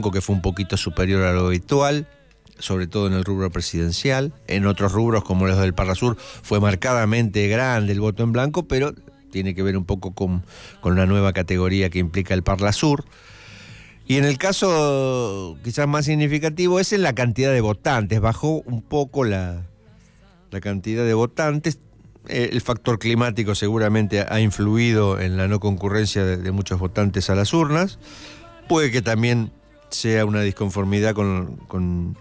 que fue un poquito superior a lo habitual, sobre todo en el rubro presidencial. En otros rubros, como los del Parlasur, fue marcadamente grande el voto en blanco, pero tiene que ver un poco con una nueva categoría que implica el Parlasur. Y en el caso quizás más significativo es en la cantidad de votantes. Bajó un poco la cantidad de votantes. El factor climático seguramente ha influido en la no concurrencia de muchos votantes a las urnas. Puede que también sea una disconformidad con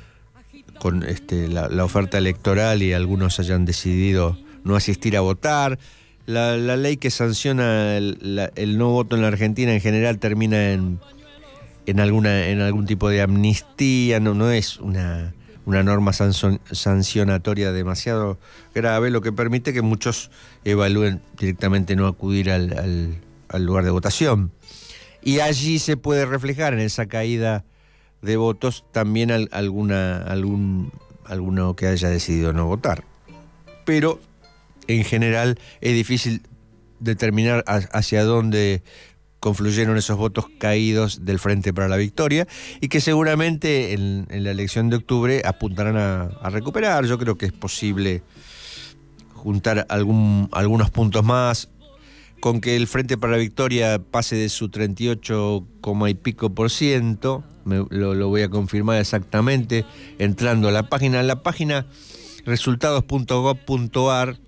la oferta electoral y algunos hayan decidido no asistir a votar. La ley que sanciona el no voto en la Argentina en general termina en algún tipo de amnistía. No es una norma sancionatoria demasiado grave, lo que permite que muchos evalúen directamente no acudir al lugar de votación. Y allí se puede reflejar en esa caída de votos también alguno que haya decidido no votar. Pero en general es difícil determinar hacia dónde confluyeron esos votos caídos del Frente para la Victoria y que seguramente en la elección de octubre apuntarán a recuperar. Yo creo que es posible juntar algunos puntos más, con que el Frente para la Victoria pase de su 38, y pico %, lo voy a confirmar exactamente entrando a la página resultados.gov.ar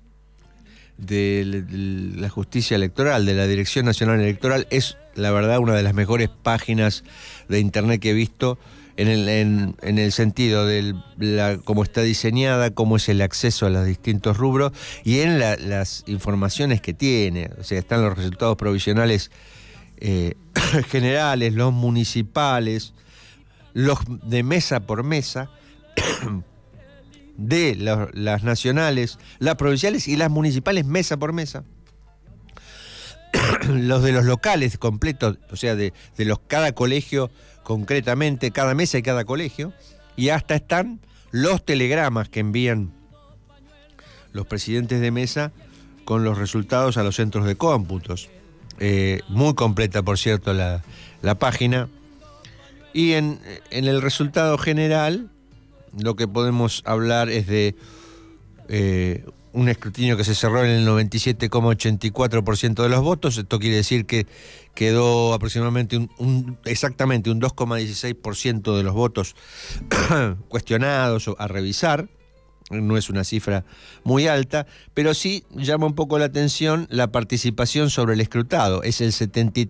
de la Justicia Electoral, de la Dirección Nacional Electoral. Es, la verdad, una de las mejores páginas de internet que he visto en el sentido de cómo está diseñada, cómo es el acceso a los distintos rubros y en las informaciones que tiene. O sea, están los resultados provisionales generales, los municipales, los de mesa por mesa, de las nacionales, las provinciales y las municipales mesa por mesa, los de los locales completos, o sea, de cada colegio concretamente, cada mesa y cada colegio, y hasta están los telegramas que envían los presidentes de mesa con los resultados a los centros de cómputos. Muy completa, por cierto, la página. Y en el resultado general, lo que podemos hablar es de un escrutinio que se cerró en el 97,84% de los votos. Esto quiere decir que quedó aproximadamente exactamente un 2,16% de los votos cuestionados o a revisar. No es una cifra muy alta, pero sí llama un poco la atención la participación sobre el escrutado. Es el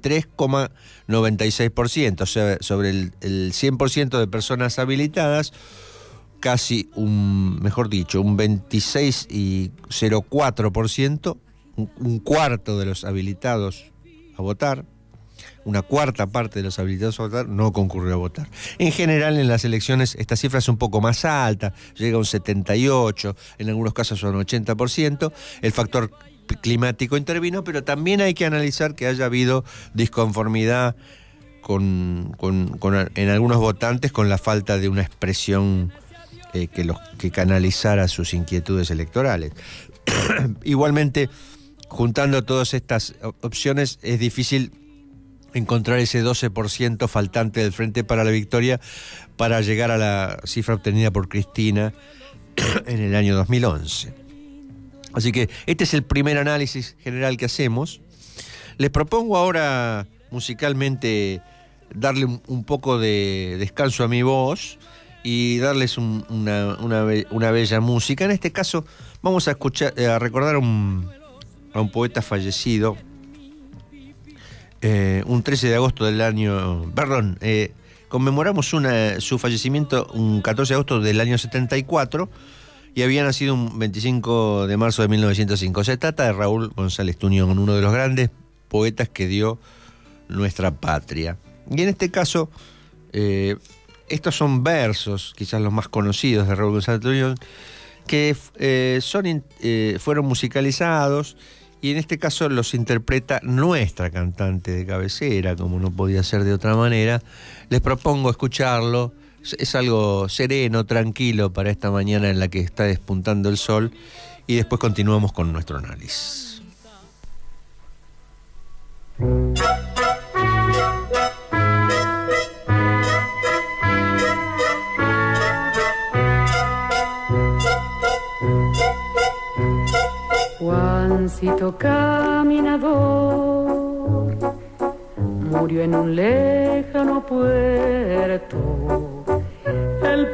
73,96%, o sea, sobre el 100% de personas habilitadas, casi un 26,04%, un cuarto de los habilitados a votar, una cuarta parte de los habilitados a votar no concurrió a votar. En general, en las elecciones esta cifra es un poco más alta, llega a un 78%, en algunos casos a un 80%. El factor climático intervino, pero también hay que analizar que haya habido disconformidad en algunos votantes con la falta de una expresión que canalizara sus inquietudes electorales. Igualmente, juntando todas estas opciones, es difícil encontrar ese 12% faltante del Frente para la Victoria para llegar a la cifra obtenida por Cristina en el año 2011. Así que este es el primer análisis general que hacemos. Les propongo ahora musicalmente darle un poco de descanso a mi voz y darles una bella música. En este caso vamos a recordar a un poeta fallecido un 13 de agosto del año... conmemoramos su fallecimiento un 14 de agosto del año 74 y había nacido un 25 de marzo de 1905. Se trata de Raúl González Tuñón, uno de los grandes poetas que dio nuestra patria. Y en este caso, estos son versos, quizás los más conocidos de Raúl González Tuñón, que fueron musicalizados, y en este caso los interpreta nuestra cantante de cabecera, como no podía ser de otra manera. Les propongo escucharlo. Es algo sereno, tranquilo para esta mañana en la que está despuntando el sol, y después continuamos con nuestro análisis. Juancito caminador murió en un lejano puerto. El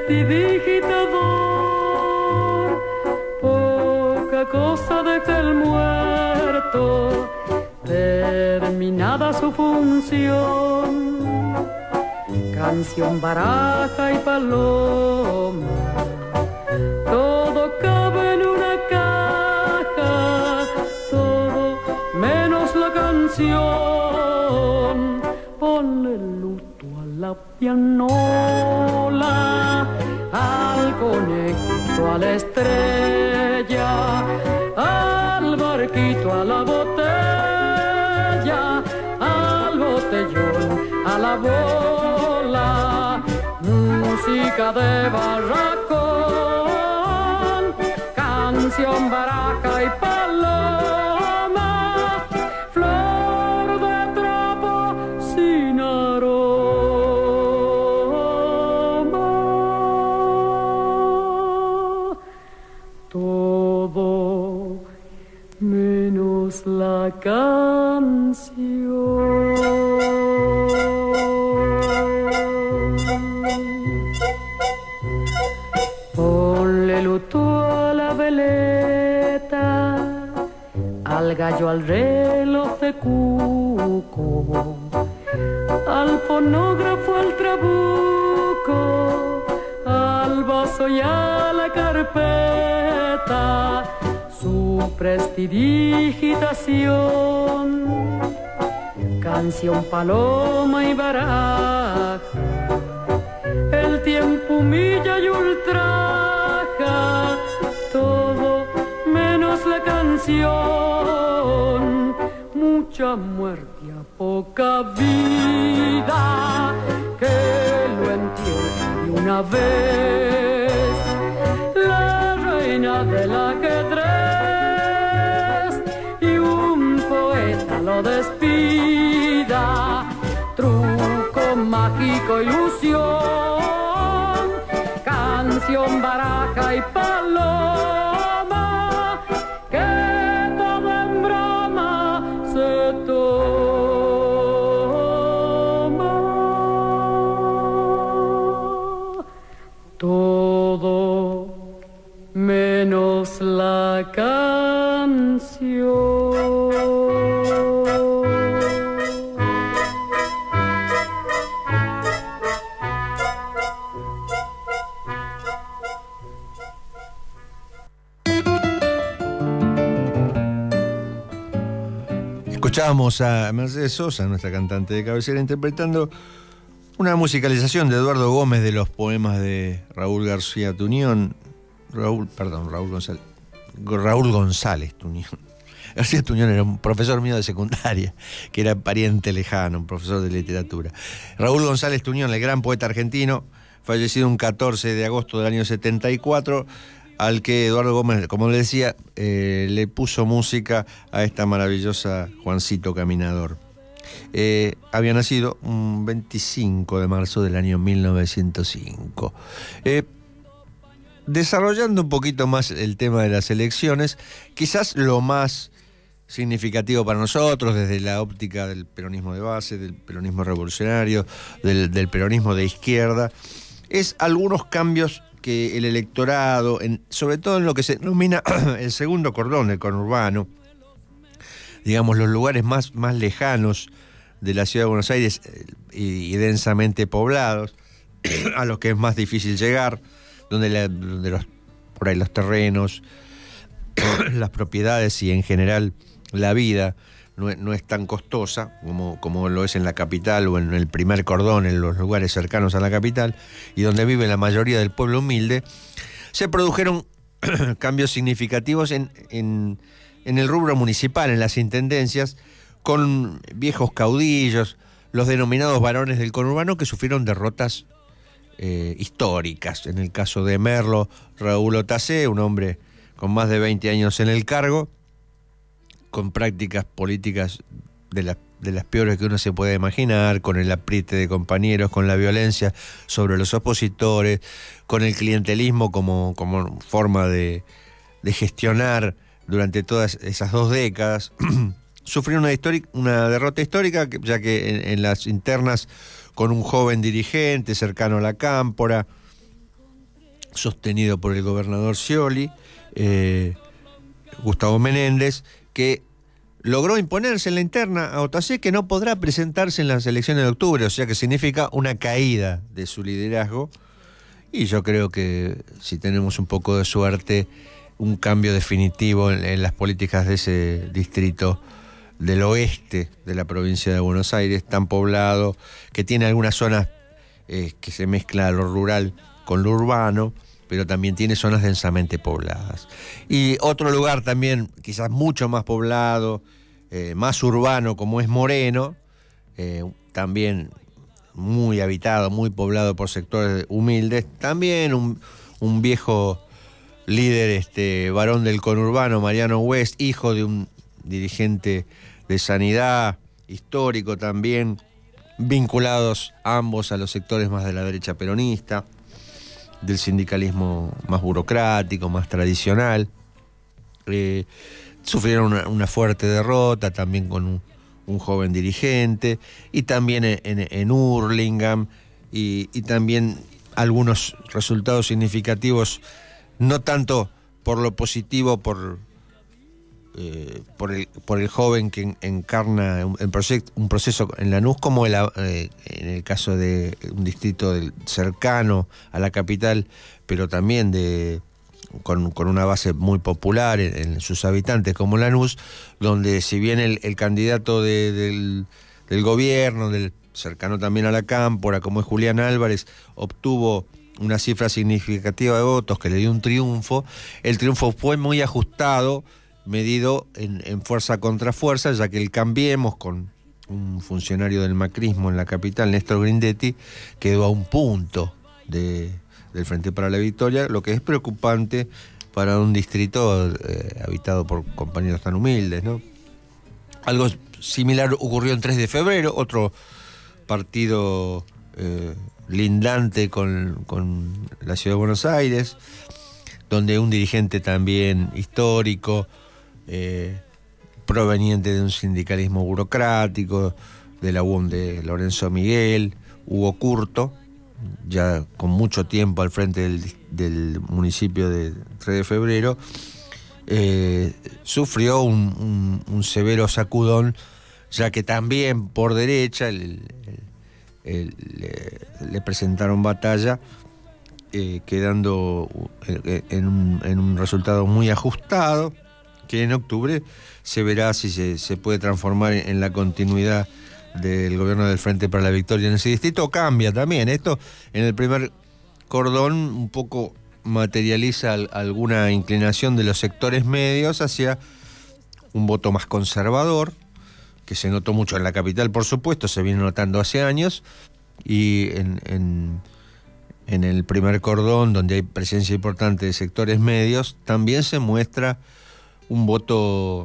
prestidigitador poca cosa deja el muerto, terminada su función. Canción, baraja y paloma, todo cabe en una caja, todo menos la canción. Ponle luto a la pianola, al conejito, a la estrella, al barquito, a la botella, al botellón, a la bola. Música de barracón, canción, baraja y paloma, flor de trapo sin aroma. Todo menos la canción. Ponle luto a la veleta, al gallo, al reloj de cuco, al fonógrafo, al trabuco, al vaso y a la carpeta, su prestidigitación. Canción, paloma y baraja, el tiempo humilla y ultraja, todo menos la canción. Mucha muerte a poca vida, que lo entiende de una vez la reina del ajedrez, y un poeta lo despida. Truco, mágico, ilusión, canción, baraja y paloma, que todo en broma se toma. Todo menos la canción. Escuchábamos a Mercedes Sosa, nuestra cantante de cabecera, interpretando una musicalización de Eduardo Gómez de los poemas de Raúl García Tuñón. Raúl González Tuñón. García Tuñón era un profesor mío de secundaria, que era pariente lejano, un profesor de literatura. Raúl González Tuñón, el gran poeta argentino, fallecido un 14 de agosto del año 74, al que Eduardo Gómez, como le decía, le puso música a esta maravillosa Juancito Caminador. Había nacido un 25 de marzo del año 1905. Desarrollando un poquito más el tema de las elecciones, quizás lo más significativo para nosotros desde la óptica del peronismo de base, del peronismo revolucionario, del peronismo de izquierda, es algunos cambios que el electorado, sobre todo en lo que se denomina el segundo cordón del conurbano, digamos los lugares más lejanos de la ciudad de Buenos Aires y densamente poblados, a los que es más difícil llegar, donde por ahí los terrenos, las propiedades y en general la vida no es tan costosa como lo es en la capital o en el primer cordón, en los lugares cercanos a la capital, y donde vive la mayoría del pueblo humilde, se produjeron cambios significativos en el rubro municipal, en las intendencias, con viejos caudillos, los denominados varones del conurbano, que sufrieron derrotas históricas. En el caso de Merlo, Raúl Otacé, un hombre con más de 20 años en el cargo, con prácticas políticas de las peores que uno se puede imaginar, con el apriete de compañeros, con la violencia sobre los opositores, con el clientelismo como forma de gestionar durante todas esas 2 décadas. Sufrieron una derrota histórica, ya que en las internas, con un joven dirigente cercano a la Cámpora, sostenido por el gobernador Scioli, Gustavo Menéndez, que logró imponerse en la interna a Otacé, que no podrá presentarse en las elecciones de octubre, o sea que significa una caída de su liderazgo. Y yo creo que si tenemos un poco de suerte, un cambio definitivo en las políticas de ese distrito del oeste de la provincia de Buenos Aires, tan poblado, que tiene algunas zonas que se mezcla lo rural con lo urbano, pero también tiene zonas densamente pobladas. Y otro lugar también, quizás mucho más poblado, más urbano, como es Moreno, también muy habitado, muy poblado por sectores humildes, también un viejo líder, varón del conurbano, Mariano West, hijo de un dirigente de sanidad, histórico también, vinculados ambos a los sectores más de la derecha peronista, del sindicalismo más burocrático, más tradicional. Sufrieron una fuerte derrota también con un joven dirigente, y también en Hurlingham, y también algunos resultados significativos, no tanto por lo positivo, por el joven que encarna un proceso en Lanús, como en el caso de un distrito cercano a la capital, pero también con una base muy popular en sus habitantes, como Lanús, donde si bien el candidato del gobierno, cercano también a la Cámpora, como es Julián Álvarez, obtuvo una cifra significativa de votos que le dio un triunfo, el triunfo fue muy ajustado, medido en fuerza contra fuerza, ya que el Cambiemos, con un funcionario del macrismo en la capital, Néstor Grindetti, quedó a un punto del Frente para la Victoria, lo que es preocupante para un distrito habitado por compañeros tan humildes, ¿no? Algo similar ocurrió en 3 de febrero, otro partido lindante con la ciudad de Buenos Aires, donde un dirigente también histórico, proveniente de un sindicalismo burocrático, de la UOM de Lorenzo Miguel, Hugo Curto, ya con mucho tiempo al frente del municipio de 3 de febrero, sufrió un severo sacudón, ya que también por derecha le presentaron batalla, quedando en un resultado muy ajustado, que en octubre se verá si se puede transformar en la continuidad del gobierno del Frente para la Victoria en ese distrito. Cambia también esto en el primer cordón, un poco materializa alguna inclinación de los sectores medios hacia un voto más conservador, que se notó mucho en la capital, por supuesto, se viene notando hace años, y en el primer cordón, donde hay presencia importante de sectores medios, también se muestra un voto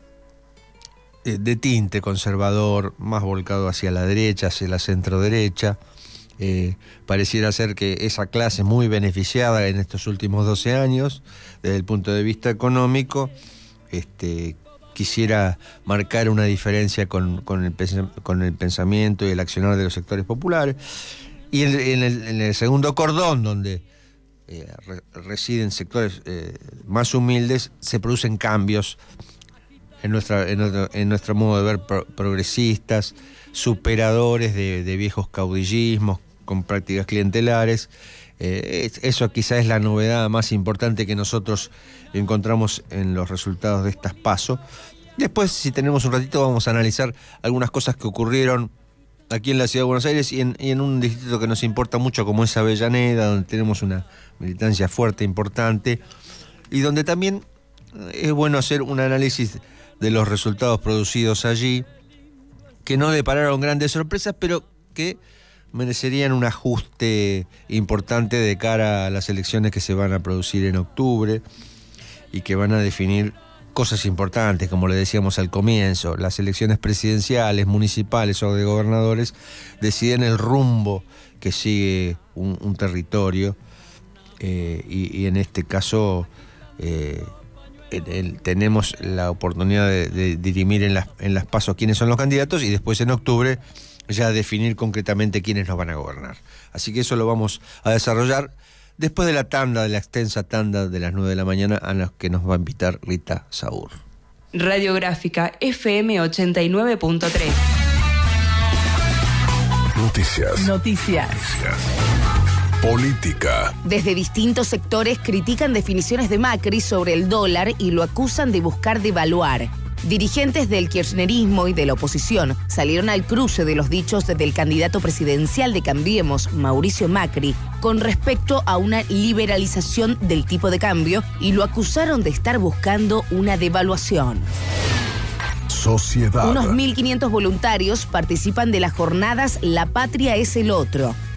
de tinte conservador, más volcado hacia la derecha, hacia la centro-derecha. Pareciera ser que esa clase muy beneficiada en estos últimos 12 años, desde el punto de vista económico, quisiera marcar una diferencia con el pensamiento y el accionar de los sectores populares. Y en el segundo cordón, donde residen sectores más humildes, se producen cambios en nuestro modo de ver, progresistas, superadores de viejos caudillismos con prácticas clientelares. Eso quizás es la novedad más importante que nosotros encontramos en los resultados de estas PASO. Después, si tenemos un ratito, vamos a analizar algunas cosas que ocurrieron aquí en la ciudad de Buenos Aires y en un distrito que nos importa mucho, como es Avellaneda, donde tenemos una militancia fuerte, importante, y donde también es bueno hacer un análisis de los resultados producidos allí, que no depararon grandes sorpresas, pero que merecerían un ajuste importante de cara a las elecciones que se van a producir en octubre y que van a definir cosas importantes, como le decíamos al comienzo. Las elecciones presidenciales, municipales o de gobernadores deciden el rumbo que sigue un territorio, y en este caso tenemos la oportunidad de dirimir en las PASO quiénes son los candidatos y después en octubre ya definir concretamente quiénes nos van a gobernar. Así que eso lo vamos a desarrollar después de la extensa tanda de las 9 de la mañana a la que nos va a invitar Rita Saur. Radiográfica FM 89.3. Noticias. Política. Desde distintos sectores critican definiciones de Macri sobre el dólar y lo acusan de buscar devaluar. Dirigentes del kirchnerismo y de la oposición salieron al cruce de los dichos del candidato presidencial de Cambiemos, Mauricio Macri, con respecto a una liberalización del tipo de cambio y lo acusaron de estar buscando una devaluación. Sociedad. Unos 1.500 voluntarios participan de las jornadas La Patria es el Otro.